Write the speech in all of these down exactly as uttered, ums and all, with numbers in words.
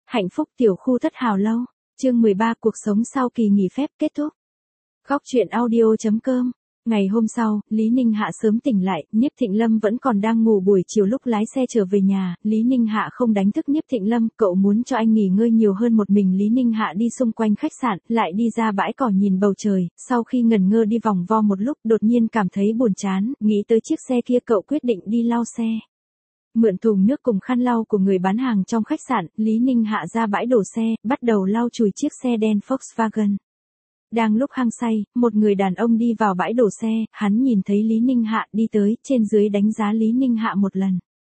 Hạnh phúc tiểu khu thất hào lâu. Chương mười ba cuộc sống sau kỳ nghỉ phép kết thúc. Góc truyện audio chấm com. Ngày hôm sau, Lý Ninh Hạ sớm tỉnh lại, Niếp Thịnh Lâm vẫn còn đang ngủ. Buổi chiều lúc lái xe trở về nhà, Lý Ninh Hạ không đánh thức Niếp Thịnh Lâm, cậu muốn cho anh nghỉ ngơi nhiều hơn một mình. Lý Ninh Hạ đi xung quanh khách sạn, lại đi ra bãi cỏ nhìn bầu trời, sau khi ngẩn ngơ đi vòng vo một lúc, đột nhiên cảm thấy buồn chán, nghĩ tới chiếc xe kia cậu quyết định đi lau xe. Mượn thùng nước cùng khăn lau của người bán hàng trong khách sạn, Lý Ninh Hạ ra bãi đổ xe, bắt đầu lau chùi chiếc xe đen Volkswagen. Đang lúc hăng say, một người đàn ông đi vào bãi đổ xe, hắn nhìn thấy Lý Ninh Hạ đi tới, trên dưới đánh giá Lý Ninh Hạ một lần.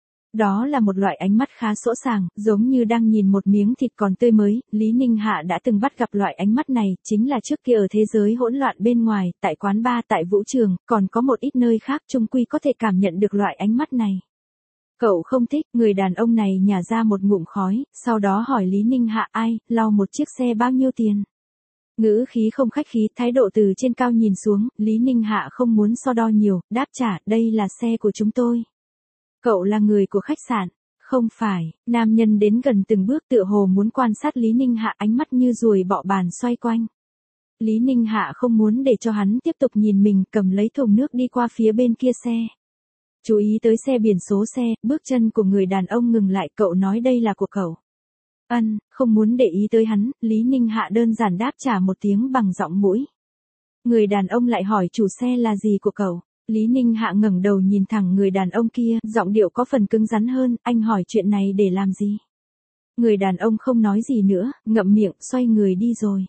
Đó là một loại ánh mắt khá sỗ sàng, giống như đang nhìn một miếng thịt còn tươi mới. Lý Ninh Hạ đã từng bắt gặp loại ánh mắt này, chính là trước kia ở thế giới hỗn loạn bên ngoài, tại quán bar, tại vũ trường, còn có một ít nơi khác chung quy có thể cảm nhận được loại ánh mắt này. Cậu không thích, người đàn ông này nhả ra một ngụm khói, sau đó hỏi Lý Ninh Hạ ai, lau một chiếc xe bao nhiêu tiền. Ngữ khí không khách khí, thái độ từ trên cao nhìn xuống, Lý Ninh Hạ không muốn so đo nhiều, đáp trả, đây là xe của chúng tôi. Cậu là người của khách sạn. Không phải, nam nhân đến gần từng bước tựa hồ muốn quan sát Lý Ninh Hạ, ánh mắt như ruồi bọ bàn xoay quanh. Lý Ninh Hạ không muốn để cho hắn tiếp tục nhìn mình, cầm lấy thùng nước đi qua phía bên kia xe. Chú ý tới xe biển số xe, bước chân của người đàn ông ngừng lại, cậu nói đây là của cậu. Ân, không muốn để ý tới hắn, Lý Ninh Hạ đơn giản đáp trả một tiếng bằng giọng mũi. Người đàn ông lại hỏi chủ xe là gì của cậu. Lý Ninh Hạ ngẩng đầu nhìn thẳng người đàn ông kia, giọng điệu có phần cứng rắn hơn, anh hỏi chuyện này để làm gì? Người đàn ông không nói gì nữa, ngậm miệng, xoay người đi rồi.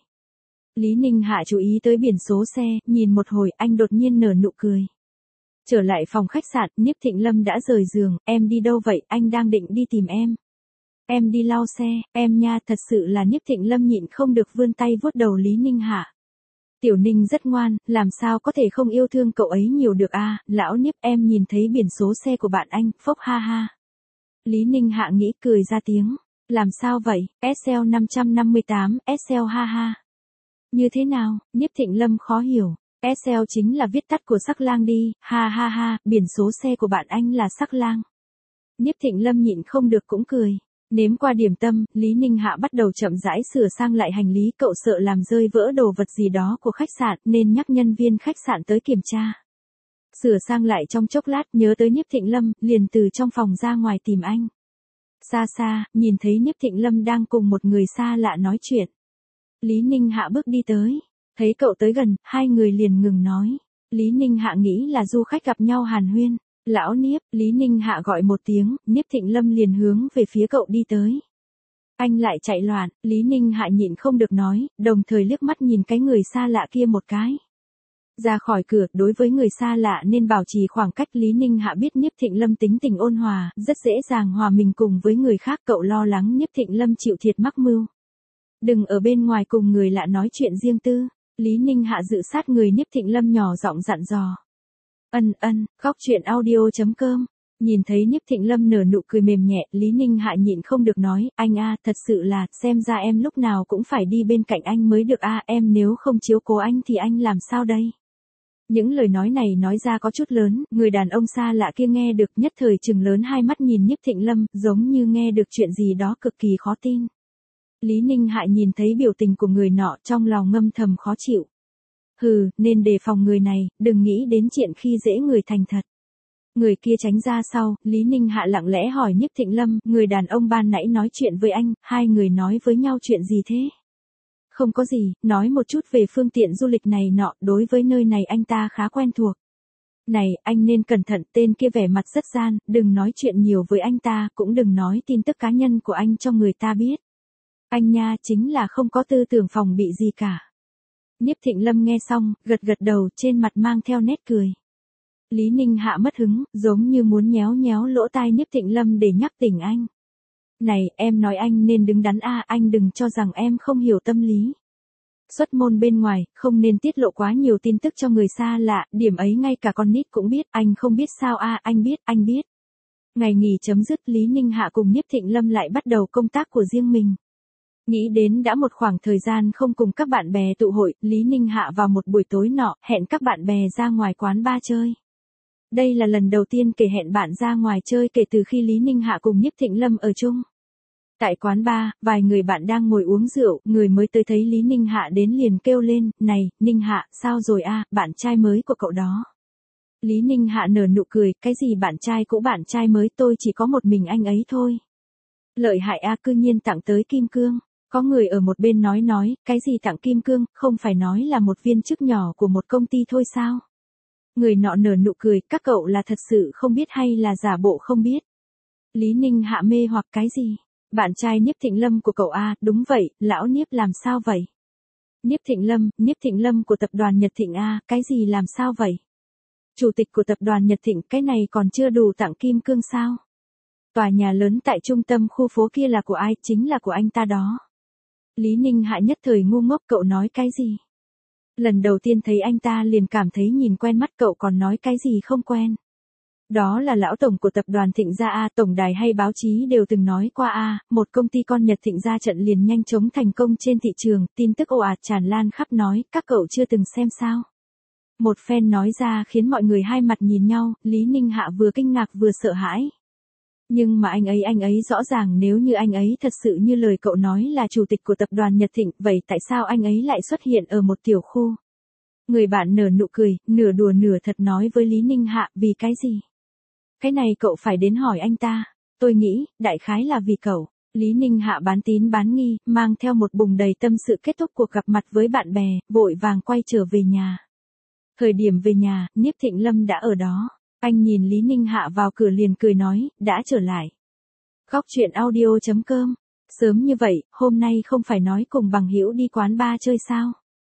Lý Ninh Hạ chú ý tới biển số xe, nhìn một hồi, anh đột nhiên nở nụ cười. Trở lại phòng khách sạn, Niếp Thịnh Lâm đã rời giường, em đi đâu vậy, anh đang định đi tìm em. Em đi lau xe, em nha, thật sự là Niếp Thịnh Lâm nhịn không được vươn tay vuốt đầu Lý Ninh Hạ. Tiểu Ninh rất ngoan, làm sao có thể không yêu thương cậu ấy nhiều được a, lão Niếp em nhìn thấy biển số xe của bạn anh, phốc ha ha. Lý Ninh Hạ nghĩ cười ra tiếng, làm sao vậy, ét lờ năm năm tám, ét lờ ha ha. Như thế nào, Niếp Thịnh Lâm khó hiểu. ét lờ chính là viết tắt của Sắc Lang đi, ha ha ha, biển số xe của bạn anh là Sắc Lang. Niếp Thịnh Lâm nhịn không được cũng cười. Nếm qua điểm tâm, Lý Ninh Hạ bắt đầu chậm rãi sửa sang lại hành lý, cậu sợ làm rơi vỡ đồ vật gì đó của khách sạn nên nhắc nhân viên khách sạn tới kiểm tra. Sửa sang lại trong chốc lát, nhớ tới Niếp Thịnh Lâm, liền từ trong phòng ra ngoài tìm anh. Xa xa, nhìn thấy Niếp Thịnh Lâm đang cùng một người xa lạ nói chuyện. Lý Ninh Hạ bước đi tới. Thấy cậu tới gần, hai người liền ngừng nói. Lý Ninh Hạ nghĩ là du khách gặp nhau hàn huyên. Lão Niếp, Lý Ninh Hạ gọi một tiếng, Niếp Thịnh Lâm liền hướng về phía cậu đi tới. Anh lại chạy loạn, Lý Ninh Hạ nhịn không được nói, đồng thời liếc mắt nhìn cái người xa lạ kia một cái. Ra khỏi cửa, đối với người xa lạ nên bảo trì khoảng cách. Lý Ninh Hạ biết Niếp Thịnh Lâm tính tình ôn hòa, rất dễ dàng hòa mình cùng với người khác, cậu lo lắng Niếp Thịnh Lâm chịu thiệt mắc mưu. Đừng ở bên ngoài cùng người lạ nói chuyện riêng tư. Lý Ninh Hạ dự sát người Niếp Thịnh Lâm nhỏ giọng dặn dò. Ân ân, góc truyện audio chấm com. Nhìn thấy Niếp Thịnh Lâm nở nụ cười mềm nhẹ, Lý Ninh Hạ nhịn không được nói, anh a, thật sự là, xem ra em lúc nào cũng phải đi bên cạnh anh mới được a, em nếu không chiếu cố anh thì anh làm sao đây? Những lời nói này nói ra có chút lớn, người đàn ông xa lạ kia nghe được nhất thời trừng lớn hai mắt nhìn Niếp Thịnh Lâm, giống như nghe được chuyện gì đó cực kỳ khó tin. Lý Ninh Hạ nhìn thấy biểu tình của người nọ, trong lòng ngâm thầm khó chịu. Hừ, nên đề phòng người này, đừng nghĩ đến chuyện khi dễ người thành thật. Người kia tránh ra sau, Lý Ninh Hạ lặng lẽ hỏi Niếp Thịnh Lâm, người đàn ông ban nãy nói chuyện với anh, hai người nói với nhau chuyện gì thế? Không có gì, nói một chút về phương tiện du lịch này nọ, đối với nơi này anh ta khá quen thuộc. Này, anh nên cẩn thận, tên kia vẻ mặt rất gian, đừng nói chuyện nhiều với anh ta, cũng đừng nói tin tức cá nhân của anh cho người ta biết. Anh nha, chính là không có tư tưởng phòng bị gì cả. Niếp Thịnh Lâm nghe xong, gật gật đầu, trên mặt mang theo nét cười. Lý Ninh Hạ mất hứng, giống như muốn nhéo nhéo lỗ tai Niếp Thịnh Lâm để nhắc tỉnh anh. Này, em nói anh nên đứng đắn a, anh đừng cho rằng em không hiểu tâm lý. Xuất môn bên ngoài, không nên tiết lộ quá nhiều tin tức cho người xa lạ, điểm ấy ngay cả con nít cũng biết, anh không biết sao a, anh biết, anh biết. Ngày nghỉ chấm dứt, Lý Ninh Hạ cùng Niếp Thịnh Lâm lại bắt đầu công tác của riêng mình. Nghĩ đến đã một khoảng thời gian không cùng các bạn bè tụ hội, Lý Ninh Hạ vào một buổi tối nọ, hẹn các bạn bè ra ngoài quán bar chơi. Đây là lần đầu tiên kể hẹn bạn ra ngoài chơi kể từ khi Lý Ninh Hạ cùng Niếp Thịnh Lâm ở chung. Tại quán bar, vài người bạn đang ngồi uống rượu, người mới tới thấy Lý Ninh Hạ đến liền kêu lên, này, Ninh Hạ, sao rồi a, bạn trai mới của cậu đó. Lý Ninh Hạ nở nụ cười, cái gì bạn trai cũ bạn trai mới, tôi chỉ có một mình anh ấy thôi. Lợi hại a, cư nhiên tặng tới kim cương. Có người ở một bên nói nói, cái gì tặng kim cương, không phải nói là một viên chức nhỏ của một công ty thôi sao? Người nọ nở nụ cười, các cậu là thật sự không biết hay là giả bộ không biết? Lý Ninh Hạ mê hoặc cái gì? Bạn trai Niếp Thịnh Lâm của cậu a, đúng vậy, lão Niếp làm sao vậy? Niếp Thịnh Lâm, Niếp Thịnh Lâm của tập đoàn Nhật Thịnh a, cái gì làm sao vậy? Chủ tịch của tập đoàn Nhật Thịnh, cái này còn chưa đủ tặng kim cương sao? Tòa nhà lớn tại trung tâm khu phố kia là của ai, chính là của anh ta đó. Lý Ninh Hạ nhất thời ngu ngốc, cậu nói cái gì? Lần đầu tiên thấy anh ta liền cảm thấy nhìn quen mắt, cậu còn nói cái gì không quen. Đó là lão tổng của tập đoàn Thịnh gia a, tổng đài hay báo chí đều từng nói qua a, một công ty con Nhật Thịnh gia trận liền nhanh chóng thành công trên thị trường, tin tức ồ ạt tràn lan khắp nói, các cậu chưa từng xem sao? Một phen nói ra khiến mọi người hai mặt nhìn nhau, Lý Ninh Hạ vừa kinh ngạc vừa sợ hãi. Nhưng mà anh ấy anh ấy rõ ràng nếu như anh ấy thật sự như lời cậu nói là chủ tịch của tập đoàn Nhật Thịnh, vậy tại sao anh ấy lại xuất hiện ở một tiểu khu? Người bạn nở nụ cười, nửa đùa nửa thật nói với Lý Ninh Hạ, vì cái gì? Cái này cậu phải đến hỏi anh ta. Tôi nghĩ, đại khái là vì cậu. Lý Ninh Hạ bán tín bán nghi, mang theo một bùng đầy tâm sự kết thúc cuộc gặp mặt với bạn bè, vội vàng quay trở về nhà. Thời điểm về nhà, Niếp Thịnh Lâm đã ở đó. Anh nhìn Lý Ninh Hạ vào cửa liền cười nói, đã trở lại. Góc truyện audio chấm com. Sớm như vậy, hôm nay không phải nói cùng bằng hữu đi quán bar chơi sao?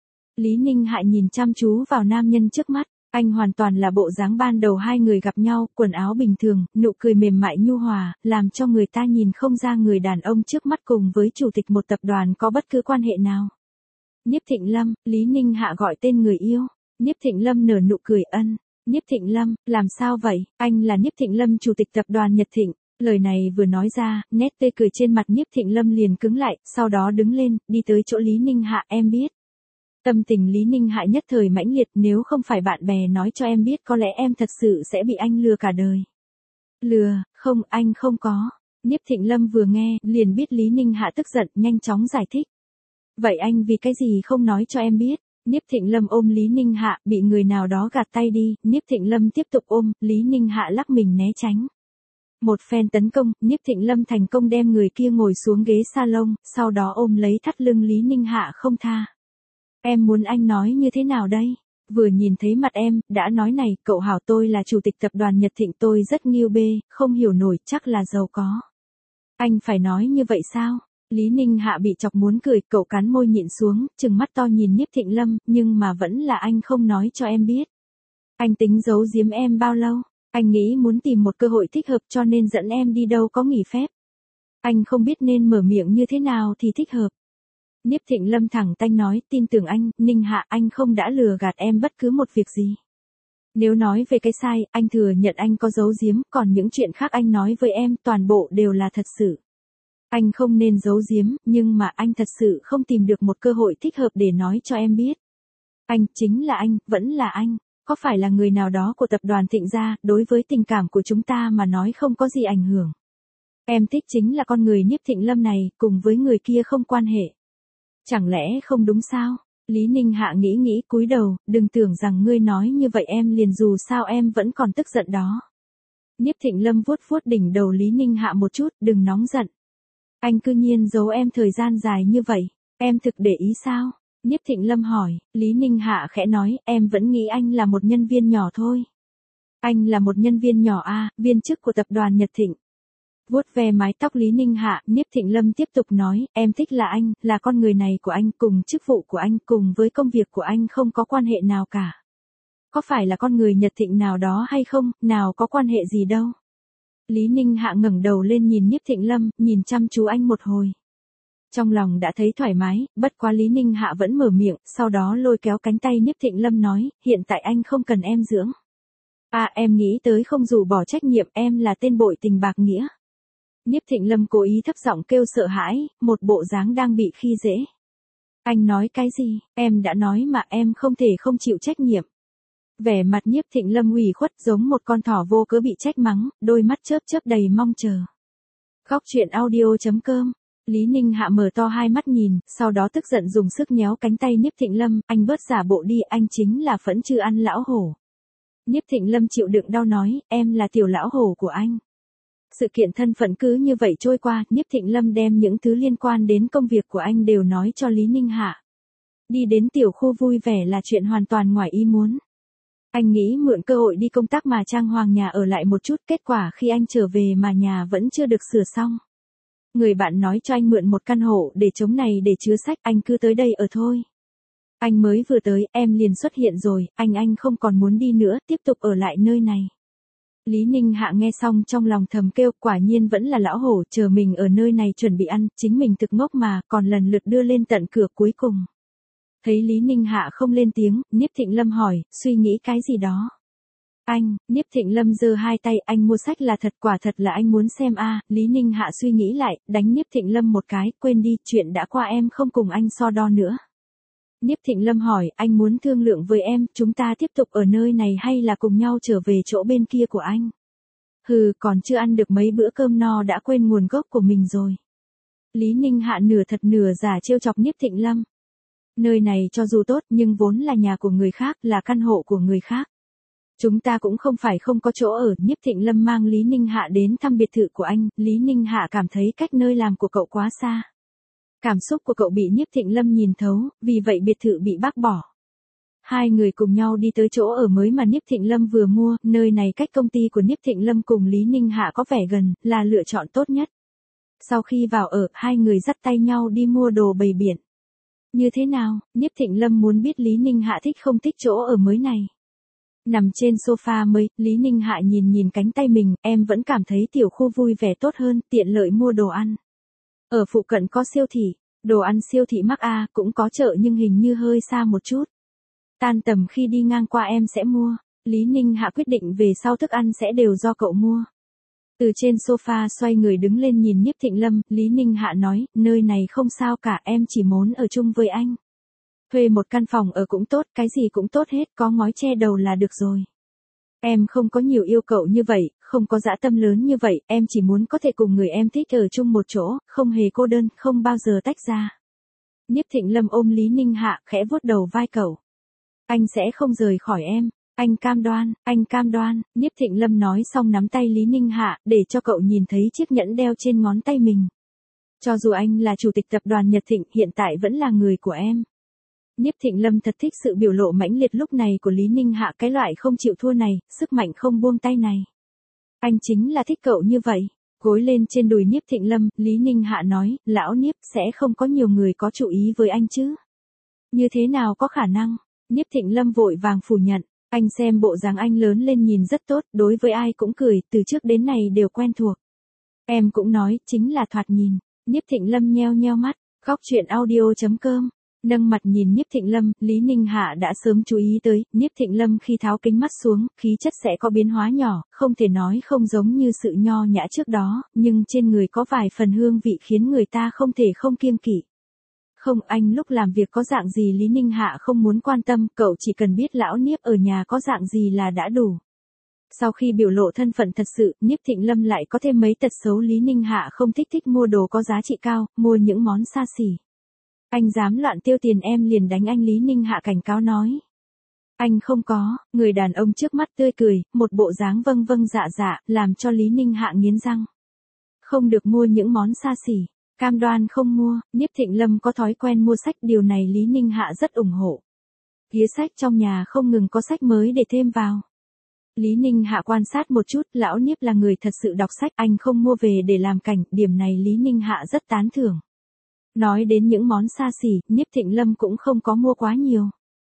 Lý Ninh Hạ nhìn chăm chú vào nam nhân trước mắt. Anh hoàn toàn là bộ dáng ban đầu hai người gặp nhau, quần áo bình thường, nụ cười mềm mại nhu hòa, làm cho người ta nhìn không ra người đàn ông trước mắt cùng với chủ tịch một tập đoàn có bất cứ quan hệ nào. Niếp Thịnh Lâm, Lý Ninh Hạ gọi tên người yêu. Niếp Thịnh Lâm nở nụ cười ân. Niếp Thịnh Lâm, làm sao vậy? Anh là Niếp Thịnh Lâm, chủ tịch tập đoàn Nhật Thịnh. Lời này vừa nói ra, nét tươi cười trên mặt Niếp Thịnh Lâm liền cứng lại, sau đó đứng lên, đi tới chỗ Lý Ninh Hạ, em biết. Tâm tình Lý Ninh Hạ nhất thời mãnh liệt, nếu không phải bạn bè nói cho em biết có lẽ em thật sự sẽ bị anh lừa cả đời. Lừa, không, anh không có. Niếp Thịnh Lâm vừa nghe, liền biết Lý Ninh Hạ tức giận, nhanh chóng giải thích. Vậy anh vì cái gì không nói cho em biết? Niếp Thịnh Lâm ôm Lý Ninh Hạ, bị người nào đó gạt tay đi, Niếp Thịnh Lâm tiếp tục ôm, Lý Ninh Hạ lắc mình né tránh. Một phen tấn công, Niếp Thịnh Lâm thành công đem người kia ngồi xuống ghế salon, sau đó ôm lấy thắt lưng Lý Ninh Hạ không tha. Em muốn anh nói như thế nào đây? Vừa nhìn thấy mặt em, đã nói này, cậu hảo tôi là chủ tịch tập đoàn Nhật Thịnh, tôi rất nghiêu bê, không hiểu nổi, chắc là giàu có. Anh phải nói như vậy sao? Lý Ninh Hạ bị chọc muốn cười, cậu cắn môi nhịn xuống, trừng mắt to nhìn Niếp Thịnh Lâm, nhưng mà vẫn là anh không nói cho em biết. Anh tính giấu giếm em bao lâu? Anh nghĩ muốn tìm một cơ hội thích hợp cho nên dẫn em đi đâu có nghỉ phép. Anh không biết nên mở miệng như thế nào thì thích hợp. Niếp Thịnh Lâm thẳng tanh nói, tin tưởng anh, Ninh Hạ, anh không đã lừa gạt em bất cứ một việc gì. Nếu nói về cái sai, anh thừa nhận anh có giấu giếm, còn những chuyện khác anh nói với em, toàn bộ đều là thật sự. Anh không nên giấu giếm, nhưng mà anh thật sự không tìm được một cơ hội thích hợp để nói cho em biết. Anh, chính là anh, vẫn là anh, có phải là người nào đó của tập đoàn Thịnh gia, đối với tình cảm của chúng ta mà nói không có gì ảnh hưởng. Em thích chính là con người Niếp Thịnh Lâm này, cùng với người kia không quan hệ. Chẳng lẽ không đúng sao? Lý Ninh Hạ nghĩ nghĩ cúi đầu, đừng tưởng rằng ngươi nói như vậy em liền, dù sao em vẫn còn tức giận đó. Niếp Thịnh Lâm vuốt vuốt đỉnh đầu Lý Ninh Hạ một chút, đừng nóng giận. Anh cư nhiên giấu em thời gian dài như vậy, em thực để ý sao? Niếp Thịnh Lâm hỏi, Lý Ninh Hạ khẽ nói, em vẫn nghĩ anh là một nhân viên nhỏ thôi. Anh là một nhân viên nhỏ a, viên chức của tập đoàn Nhật Thịnh. Vuốt ve mái tóc Lý Ninh Hạ, Niếp Thịnh Lâm tiếp tục nói, em thích là anh, là con người này của anh, cùng chức vụ của anh, cùng với công việc của anh không có quan hệ nào cả. Có phải là con người Nhật Thịnh nào đó hay không, nào có quan hệ gì đâu. Lý Ninh Hạ ngẩng đầu lên nhìn Niếp Thịnh Lâm, nhìn chăm chú anh một hồi. Trong lòng đã thấy thoải mái, bất quá Lý Ninh Hạ vẫn mở miệng, sau đó lôi kéo cánh tay Niếp Thịnh Lâm nói, hiện tại anh không cần em dưỡng. À, em nghĩ tới không dù bỏ trách nhiệm, em là tên bội tình bạc nghĩa. Niếp Thịnh Lâm cố ý thấp giọng kêu sợ hãi, một bộ dáng đang bị khi dễ. Anh nói cái gì, em đã nói mà, em không thể không chịu trách nhiệm. Vẻ mặt Niếp Thịnh Lâm ủy khuất giống một con thỏ vô cớ bị trách mắng, đôi mắt chớp chớp đầy mong chờ. Góc truyện audio chấm com Lý Ninh Hạ mở to hai mắt nhìn, sau đó tức giận dùng sức nhéo cánh tay Niếp Thịnh Lâm, anh bớt giả bộ đi, anh chính là phẫn chưa ăn lão hổ. Niếp Thịnh Lâm chịu đựng đau nói, em là tiểu lão hổ của anh. Sự kiện thân phận cứ như vậy trôi qua, Niếp Thịnh Lâm đem những thứ liên quan đến công việc của anh đều nói cho Lý Ninh Hạ. Đi đến tiểu khu vui vẻ là chuyện hoàn toàn ngoài ý muốn. Anh nghĩ mượn cơ hội đi công tác mà trang hoàng nhà ở lại một chút, kết quả khi anh trở về mà nhà vẫn chưa được sửa xong. Người bạn nói cho anh mượn một căn hộ để chống này để chứa sách, anh cứ tới đây ở thôi. Anh mới vừa tới, em liền xuất hiện rồi, anh anh không còn muốn đi nữa, tiếp tục ở lại nơi này. Lý Ninh Hạ nghe xong trong lòng thầm kêu, quả nhiên vẫn là lão hổ, chờ mình ở nơi này chuẩn bị ăn, chính mình thực ngốc mà, còn lần lượt đưa lên tận cửa cuối cùng. Thấy Lý Ninh Hạ không lên tiếng, Niếp Thịnh Lâm hỏi, suy nghĩ cái gì đó. Anh, Niếp Thịnh Lâm giơ hai tay, anh mua sách là thật, quả thật là anh muốn xem a. À, Lý Ninh Hạ suy nghĩ lại, đánh Niếp Thịnh Lâm một cái, quên đi, chuyện đã qua em không cùng anh so đo nữa. Niếp Thịnh Lâm hỏi, anh muốn thương lượng với em, chúng ta tiếp tục ở nơi này hay là cùng nhau trở về chỗ bên kia của anh? Hừ, còn chưa ăn được mấy bữa cơm no đã quên nguồn gốc của mình rồi. Lý Ninh Hạ nửa thật nửa giả trêu chọc Niếp Thịnh Lâm. Nơi này cho dù tốt nhưng vốn là nhà của người khác, là căn hộ của người khác. Chúng ta cũng không phải không có chỗ ở. Niếp Thịnh Lâm mang Lý Ninh Hạ đến thăm biệt thự của anh, Lý Ninh Hạ cảm thấy cách nơi làm của cậu quá xa. Cảm xúc của cậu bị Niếp Thịnh Lâm nhìn thấu, vì vậy biệt thự bị bác bỏ. Hai người cùng nhau đi tới chỗ ở mới mà Niếp Thịnh Lâm vừa mua, nơi này cách công ty của Niếp Thịnh Lâm cùng Lý Ninh Hạ có vẻ gần, là lựa chọn tốt nhất. Sau khi vào ở, hai người dắt tay nhau đi mua đồ bày biện. Như thế nào, Niếp Thịnh Lâm muốn biết Lý Ninh Hạ thích không thích chỗ ở mới này. Nằm trên sofa mới, Lý Ninh Hạ nhìn nhìn cánh tay mình, em vẫn cảm thấy tiểu khu vui vẻ tốt hơn, tiện lợi mua đồ ăn. Ở phụ cận có siêu thị, đồ ăn siêu thị mắc a, cũng có chợ nhưng hình như hơi xa một chút. Tan tầm khi đi ngang qua em sẽ mua. Lý Ninh Hạ quyết định về sau thức ăn sẽ đều do cậu mua. Từ trên sofa xoay người đứng lên nhìn Niếp Thịnh Lâm, Lý Ninh Hạ nói, nơi này không sao cả, em chỉ muốn ở chung với anh. Thuê một căn phòng ở cũng tốt, cái gì cũng tốt hết, có ngói che đầu là được rồi. Em không có nhiều yêu cầu như vậy, không có dã tâm lớn như vậy, em chỉ muốn có thể cùng người em thích ở chung một chỗ, không hề cô đơn, không bao giờ tách ra. Niếp Thịnh Lâm ôm Lý Ninh Hạ, khẽ vuốt đầu vai cậu. Anh sẽ không rời khỏi em, anh cam đoan, anh cam đoan. Niếp Thịnh Lâm nói xong nắm tay Lý Ninh Hạ, để cho cậu nhìn thấy chiếc nhẫn đeo trên ngón tay mình. Cho dù anh là chủ tịch tập đoàn Nhật Thịnh, hiện tại vẫn là người của em. Niếp Thịnh Lâm thật thích sự biểu lộ mãnh liệt lúc này của Lý Ninh Hạ, cái loại không chịu thua này, sức mạnh không buông tay này. Anh chính là thích cậu như vậy. Gối lên trên đùi Niếp Thịnh Lâm, Lý Ninh Hạ nói, lão Niếp, sẽ không có nhiều người có chú ý với anh chứ. Như thế nào có khả năng? Niếp Thịnh Lâm vội vàng phủ nhận, anh xem bộ dáng anh lớn lên nhìn rất tốt, đối với ai cũng cười, từ trước đến nay đều quen thuộc. Em cũng nói, chính là thoạt nhìn. Niếp Thịnh Lâm nheo nheo mắt, góc chuyện audio chấm com. Nâng mặt nhìn Niếp Thịnh Lâm, Lý Ninh Hạ đã sớm chú ý tới, Niếp Thịnh Lâm khi tháo kính mắt xuống, khí chất sẽ có biến hóa nhỏ, không thể nói không giống như sự nho nhã trước đó, nhưng trên người có vài phần hương vị khiến người ta không thể không kiêng kỵ. Không, anh lúc làm việc có dạng gì Lý Ninh Hạ không muốn quan tâm, cậu chỉ cần biết lão Niếp ở nhà có dạng gì là đã đủ. Sau khi biểu lộ thân phận thật sự, Niếp Thịnh Lâm lại có thêm mấy tật xấu. Lý Ninh Hạ không thích thích mua đồ có giá trị cao, mua những món xa xỉ. Anh dám loạn tiêu tiền em liền đánh anh. Lý Ninh Hạ cảnh cáo nói. Anh không có. Người đàn ông trước mắt tươi cười, một bộ dáng vâng vâng dạ dạ, làm cho Lý Ninh Hạ nghiến răng. Không được mua những món xa xỉ, cam đoan không mua. Niếp Thịnh Lâm có thói quen mua sách, điều này Lý Ninh Hạ rất ủng hộ. Ghế sách trong nhà không ngừng có sách mới để thêm vào. Lý Ninh Hạ quan sát một chút, lão Niếp là người thật sự đọc sách, anh không mua về để làm cảnh, điểm này Lý Ninh Hạ rất tán thưởng. Nói đến những món xa xỉ, Niếp Thịnh Lâm cũng không có mua quá nhiều.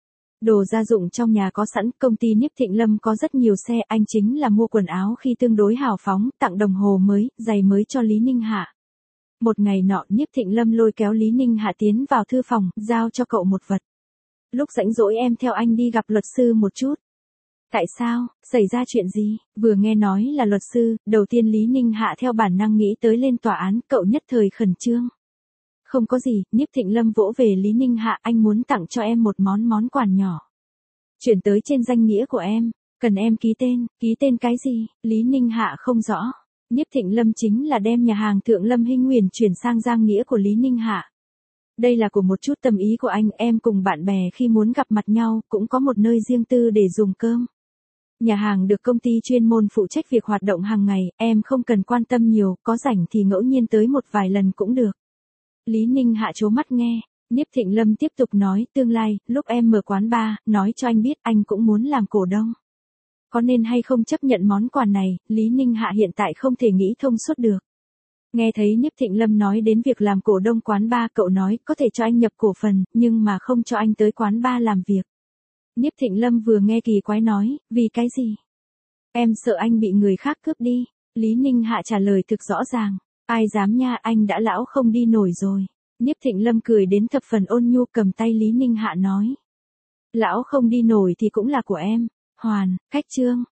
Đồ gia dụng trong nhà có sẵn, công ty Niếp Thịnh Lâm có rất nhiều xe, anh chính là mua quần áo khi tương đối hào phóng, tặng đồng hồ mới, giày mới cho Lý Ninh Hạ. Một ngày nọ, Niếp Thịnh Lâm lôi kéo Lý Ninh Hạ tiến vào thư phòng, giao cho cậu một vật. Lúc rảnh rỗi em theo anh đi gặp luật sư một chút. Tại sao, xảy ra chuyện gì? Vừa nghe nói là luật sư, đầu tiên Lý Ninh Hạ theo bản năng nghĩ tới lên tòa án, cậu nhất thời khẩn trương. Không có gì, Niếp Thịnh Lâm vỗ về Lý Ninh Hạ, anh muốn tặng cho em một món món quà nhỏ. Chuyển tới trên danh nghĩa của em, cần em ký tên, ký tên cái gì? Lý Ninh Hạ không rõ. Niếp Thịnh Lâm chính là đem nhà hàng Thượng Lâm Hinh Nguyền chuyển sang Giang Nghĩa của Lý Ninh Hạ. Đây là của một chút tâm ý của anh, em cùng bạn bè khi muốn gặp mặt nhau, cũng có một nơi riêng tư để dùng cơm. Nhà hàng được công ty chuyên môn phụ trách việc hoạt động hàng ngày, em không cần quan tâm nhiều, có rảnh thì ngẫu nhiên tới một vài lần cũng được. Lý Ninh Hạ trố mắt nghe, Niếp Thịnh Lâm tiếp tục nói, tương lai, lúc em mở quán bar, nói cho anh biết anh cũng muốn làm cổ đông. Có nên hay không chấp nhận món quà này, Lý Ninh Hạ hiện tại không thể nghĩ thông suốt được. Nghe thấy Niếp Thịnh Lâm nói đến việc làm cổ đông quán bar, cậu nói, có thể cho anh nhập cổ phần, nhưng mà không cho anh tới quán bar làm việc. Niếp Thịnh Lâm vừa nghe kỳ quái nói, vì cái gì? Em sợ anh bị người khác cướp đi. Lý Ninh Hạ trả lời thực rõ ràng, ai dám nha, anh đã lão không đi nổi rồi. Niếp Thịnh Lâm cười đến thập phần ôn nhu, cầm tay Lý Ninh Hạ nói. Lão không đi nổi thì cũng là của em. Hoàn, khách trương.